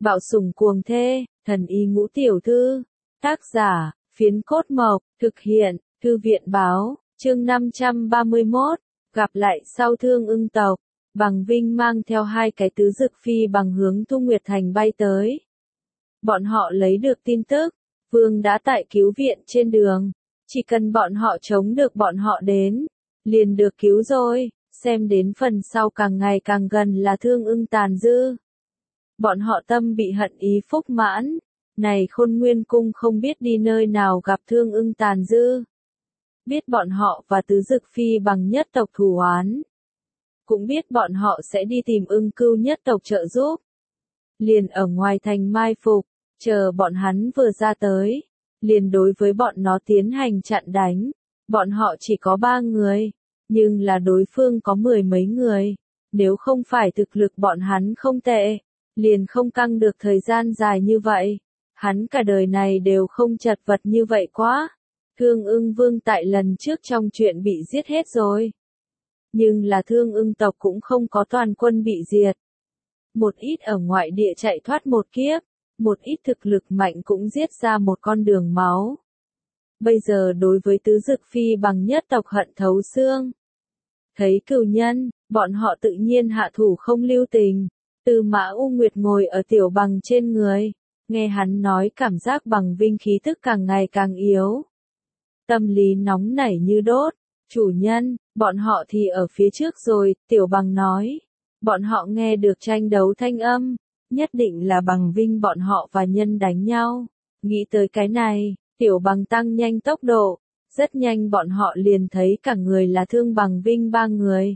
Bạo sủng cuồng thê, thần y ngũ tiểu thư. Tác giả, Phiến Cốt Mộc, thực hiện, Thư viện báo, chương 531, gặp lại sau Thương Ưng tộc. Bằng Vinh mang theo hai cái tứ dực phi bằng hướng Thu Nguyệt Thành bay tới. Bọn họ lấy được tin tức, Vương đã tại cứu viện trên đường, chỉ cần bọn họ chống được bọn họ đến, liền được cứu rồi, xem đến phần sau càng ngày càng gần là Thương Ưng tàn dư. Bọn họ tâm bị hận ý phúc mãn, này Khôn Nguyên Cung không biết đi nơi nào gặp Thương Ưng tàn dư. Biết bọn họ và tứ dực phi bằng nhất tộc thù oán. Cũng biết bọn họ sẽ đi tìm Ưng Cưu nhất tộc trợ giúp. Liền ở ngoài thành mai phục, chờ bọn hắn vừa ra tới, liền đối với bọn nó tiến hành chặn đánh. Bọn họ chỉ có 3 người, nhưng là đối phương có 10 mấy người. Nếu không phải thực lực bọn hắn không tệ, liền không căng được thời gian dài như vậy. Hắn cả đời này đều không chật vật như vậy quá. Thương Ưng Vương tại lần trước trong chuyện bị giết hết rồi. Nhưng là Thương Ưng tộc cũng không có toàn quân bị diệt. Một ít ở ngoại địa chạy thoát một kiếp, một ít thực lực mạnh cũng giết ra một con đường máu. Bây giờ đối với tứ dực phi bằng nhất tộc hận thấu xương. Thấy cừu nhân, bọn họ tự nhiên hạ thủ không lưu tình. Tư Mã U Nguyệt ngồi ở Tiểu Bằng trên người, nghe hắn nói cảm giác Bằng Vinh khí tức càng ngày càng yếu. Tâm lý nóng nảy như đốt, chủ nhân, bọn họ thì ở phía trước rồi, Tiểu Bằng nói. Bọn họ nghe được tranh đấu thanh âm, nhất định là Bằng Vinh bọn họ và nhân đánh nhau. Nghĩ tới cái này, Tiểu Bằng tăng nhanh tốc độ, rất nhanh bọn họ liền thấy cả người là Thương Bằng Vinh 3 người.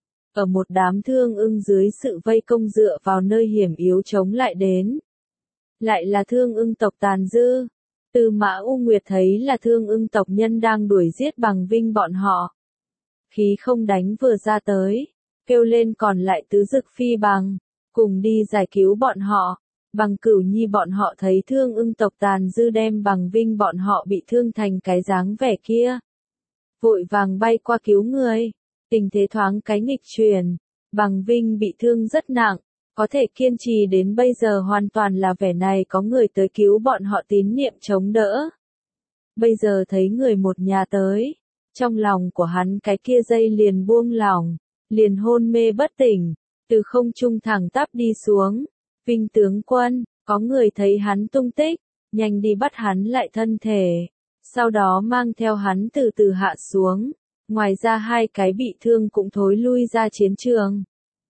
Ở một đám Thương Ưng dưới sự vây công dựa vào nơi hiểm yếu chống lại đến. Lại là Thương Ưng tộc tàn dư. Tư Mã U Nguyệt thấy là Thương Ưng tộc nhân đang đuổi giết Bằng Vinh bọn họ. Khí không đánh vừa ra tới, kêu lên còn lại tứ dực phi bằng, cùng đi giải cứu bọn họ. Bằng Cửu Nhi bọn họ thấy Thương Ưng tộc tàn dư đem Bằng Vinh bọn họ bị thương thành cái dáng vẻ kia. Vội vàng bay qua cứu người. Tình thế thoáng cái nghịch chuyển, Bằng Vinh bị thương rất nặng, có thể kiên trì đến bây giờ hoàn toàn là vẻ này có người tới cứu bọn họ tín niệm chống đỡ. Bây giờ thấy người một nhà tới, trong lòng của hắn cái kia dây liền buông lỏng, liền hôn mê bất tỉnh, từ không trung thẳng tắp đi xuống. Vinh tướng quân, có người thấy hắn tung tích, nhanh đi bắt hắn lại thân thể, sau đó mang theo hắn từ từ hạ xuống. Ngoài ra hai cái bị thương cũng thối lui ra chiến trường.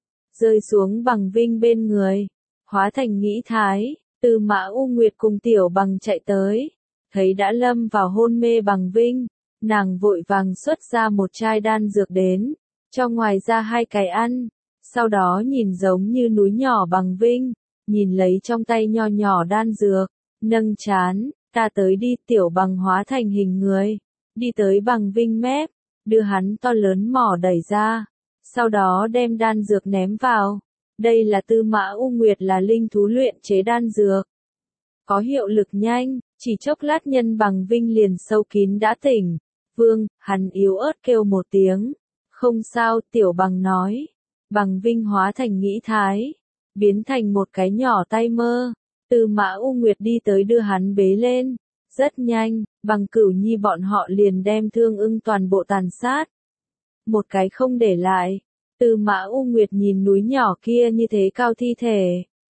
Rơi xuống Bằng Vinh bên người. Hóa thành nghĩ thái, Tư Mã U Nguyệt cùng Tiểu Bằng chạy tới. Thấy đã lâm vào hôn mê Bằng Vinh. Nàng vội vàng xuất ra một chai đan dược đến. Cho ngoài ra hai cái ăn. Sau đó nhìn giống như núi nhỏ Bằng Vinh. Nhìn lấy trong tay nho nhỏ đan dược. Nâng chán, ta tới đi. Tiểu Bằng hóa thành hình người. Đi tới Bằng Vinh mép. Đưa hắn to lớn mỏ đẩy ra, sau đó đem đan dược ném vào. Đây là Tư Mã U Nguyệt là linh thú luyện chế đan dược. Có hiệu lực nhanh, chỉ chốc lát nhân Bằng Vinh liền sâu kín đã tỉnh. Vương, hắn yếu ớt kêu một tiếng. Không sao, Tiểu Bằng nói. Bằng Vinh hóa thành nghĩ thái, biến thành một cái nhỏ tay mơ. Tư Mã U Nguyệt đi tới đưa hắn bế lên. Rất nhanh, Bằng Cửu Nhi bọn họ liền đem Thương Ưng toàn bộ tàn sát. Một cái không để lại. Tư Mã U Nguyệt nhìn núi nhỏ kia như thế cao thi thể.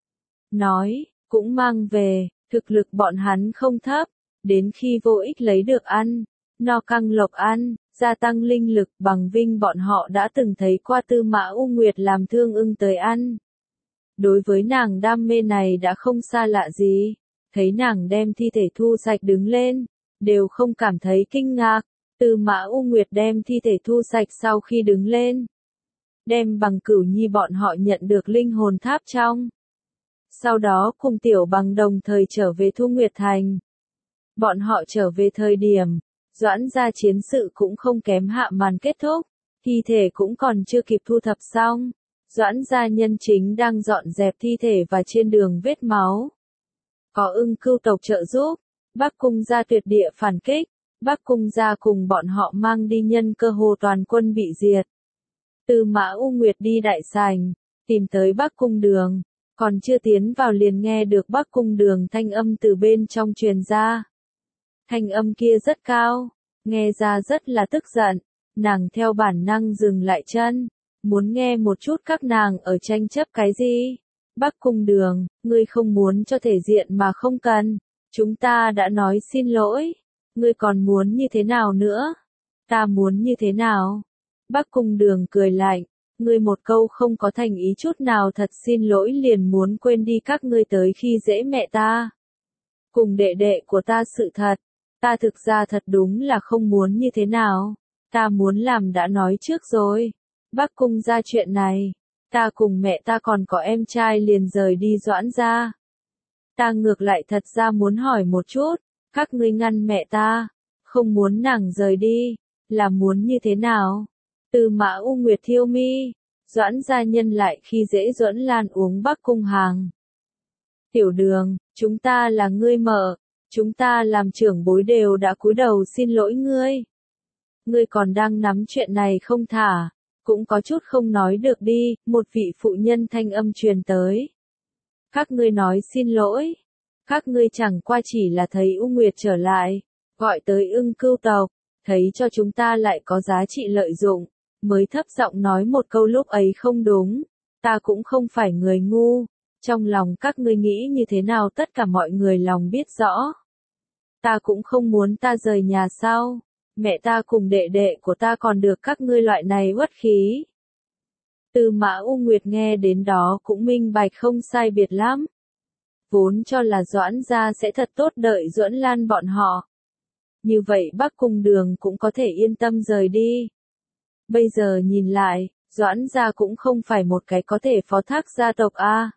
Nói, cũng mang về, thực lực bọn hắn không thấp, đến khi vô ích lấy được ăn, no căng lộc ăn, gia tăng linh lực. Bằng Vinh bọn họ đã từng thấy qua Tư Mã U Nguyệt làm Thương Ưng tới ăn. Đối với nàng đam mê này đã không xa lạ gì. Thấy nàng đem thi thể thu sạch đứng lên, đều không cảm thấy kinh ngạc. Tư Mã U Nguyệt đem thi thể thu sạch sau khi đứng lên. Đem Bằng Cửu Nhi bọn họ nhận được linh hồn tháp trong. Sau đó cùng Tiểu Bằng đồng thời trở về Thu Nguyệt Thành. Bọn họ trở về thời điểm, Doãn gia chiến sự cũng không kém hạ màn kết thúc. Thi thể cũng còn chưa kịp thu thập xong. Doãn gia nhân chính đang dọn dẹp thi thể và trên đường vết máu. Có Ưng Cưu tộc trợ giúp, Bắc Cung gia tuyệt địa phản kích, Bắc Cung gia cùng bọn họ mang đi nhân cơ hồ toàn quân bị diệt. Tư Mã U Nguyệt đi đại sảnh, tìm tới Bắc Cung đường, Còn chưa tiến vào liền nghe được Bắc Cung Đường thanh âm từ bên trong truyền ra. Thanh âm kia rất cao, nghe ra rất là tức giận, nàng theo bản năng dừng lại chân, muốn nghe một chút các nàng ở tranh chấp cái gì. Bắc Cung Đường, ngươi không muốn cho thể diện mà không cần, chúng ta đã nói xin lỗi, ngươi còn muốn như thế nào nữa? Ta muốn như thế nào? Bắc Cung Đường cười lạnh, ngươi một câu không có thành ý chút nào thật xin lỗi liền muốn quên đi các ngươi tới khi dễ mẹ ta. Cùng đệ đệ của ta sự thật, ta thực ra thật đúng là không muốn như thế nào, ta muốn làm đã nói trước rồi. Bắc Cung ra chuyện này, ta cùng mẹ ta còn có em trai liền rời đi Doãn gia. Ta ngược lại thật ra muốn hỏi một chút, các ngươi ngăn mẹ ta, không muốn nàng rời đi, là muốn như thế nào? Tư Mã U Nguyệt thiêu mi, Doãn gia nhân lại khi dễ Duẫn Lan uống Bắc Cung hàng. Tiểu Đường, chúng ta là ngươi mợ, chúng ta làm trưởng bối đều đã cúi đầu xin lỗi ngươi. Ngươi còn đang nắm chuyện này không thả, cũng có chút không nói được đi, một vị phụ nhân thanh âm truyền tới. Các ngươi nói xin lỗi, các ngươi chẳng qua chỉ là thấy U Nguyệt trở lại, gọi tới Ưng Cưu tộc, thấy cho chúng ta lại có giá trị lợi dụng, mới thấp giọng nói một câu lúc ấy không đúng, ta cũng không phải người ngu, trong lòng các ngươi nghĩ như thế nào tất cả mọi người lòng biết rõ. Ta cũng không muốn ta rời nhà sao, mẹ ta cùng đệ đệ của ta còn được các ngươi loại này uất khí. Tư Mã U Nguyệt nghe đến đó cũng minh bạch không sai biệt lắm. Vốn cho là Doãn gia sẽ thật tốt đợi Duẫn Lan bọn họ. Như vậy Bắc Cung Đường cũng có thể yên tâm rời đi. Bây giờ nhìn lại, Doãn gia cũng không phải một cái có thể phó thác gia tộc a.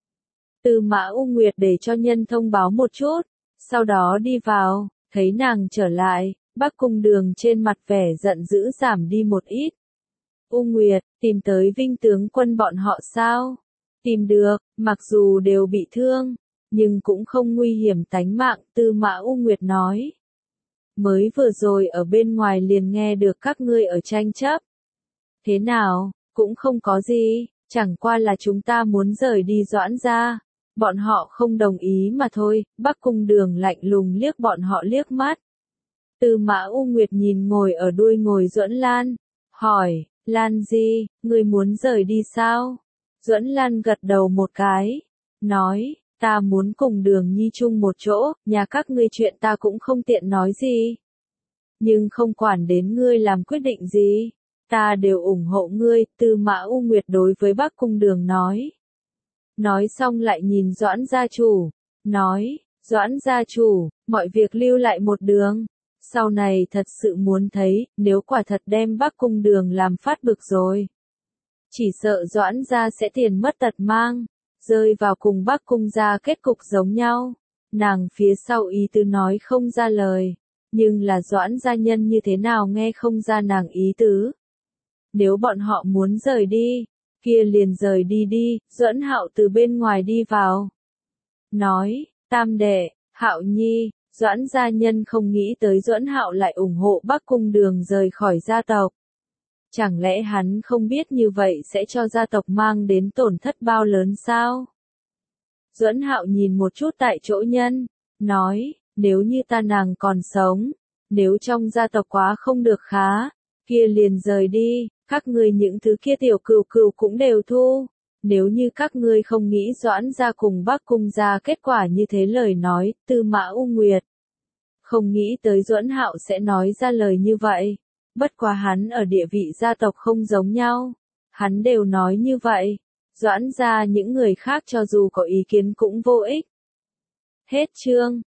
Tư Mã U Nguyệt để cho nhân thông báo một chút, sau đó đi vào, thấy nàng trở lại, Bắc Cung Đường trên mặt vẻ giận dữ giảm đi một ít. U Nguyệt, tìm tới Vinh tướng quân bọn họ sao? Tìm được, mặc dù đều bị thương, nhưng cũng không nguy hiểm tánh mạng, Tư Mã U Nguyệt nói. Mới vừa rồi ở bên ngoài liền nghe được các ngươi ở tranh chấp. Thế nào, cũng không có gì, chẳng qua là chúng ta muốn rời đi Doãn gia. Bọn họ không đồng ý mà thôi, Bắc Cung Đường lạnh lùng liếc bọn họ liếc mắt. Tư Mã U Nguyệt nhìn ngồi ở đuôi ngồi Duẫn Lan, hỏi, Lan gì, ngươi muốn rời đi sao? Duẫn Lan gật đầu một cái, nói, ta muốn cùng Đường Nhi chung một chỗ, nhà các ngươi chuyện ta cũng không tiện nói gì. Nhưng không quản đến ngươi làm quyết định gì, ta đều ủng hộ ngươi, Tư Mã U Nguyệt đối với Bắc Cung Đường nói. Nói xong lại nhìn Doãn gia chủ, nói, Doãn gia chủ, mọi việc lưu lại một đường. Sau này thật sự muốn thấy, nếu quả thật đem Bắc Cung Đường làm phát bực rồi. Chỉ sợ Doãn gia sẽ tiền mất tật mang, rơi vào cùng Bắc Cung gia kết cục giống nhau. Nàng phía sau ý tứ nói không ra lời, nhưng là Doãn gia nhân như thế nào nghe không ra nàng ý tứ. Nếu bọn họ muốn rời đi, kia liền rời đi đi, Duẫn Hạo từ bên ngoài đi vào. Nói, tam đệ, Hạo Nhi, Doãn gia nhân không nghĩ tới Duẫn Hạo lại ủng hộ Bắc Cung Đường rời khỏi gia tộc. Chẳng lẽ hắn không biết như vậy sẽ cho gia tộc mang đến tổn thất bao lớn sao? Duẫn Hạo nhìn một chút tại chỗ nhân, nói, nếu như ta nàng còn sống, nếu trong gia tộc quá không được khá, kia liền rời đi, các ngươi những thứ kia tiểu cừu cừu cũng đều thu. Nếu như các ngươi không nghĩ Doãn gia cùng Bắc Cung gia kết quả như thế lời nói, Tư Mã U Nguyệt. Không nghĩ tới Duẫn Hạo sẽ nói ra lời như vậy. Bất quá hắn ở địa vị gia tộc không giống nhau. Hắn đều nói như vậy. Doãn gia những người khác cho dù có ý kiến cũng vô ích. Hết chương.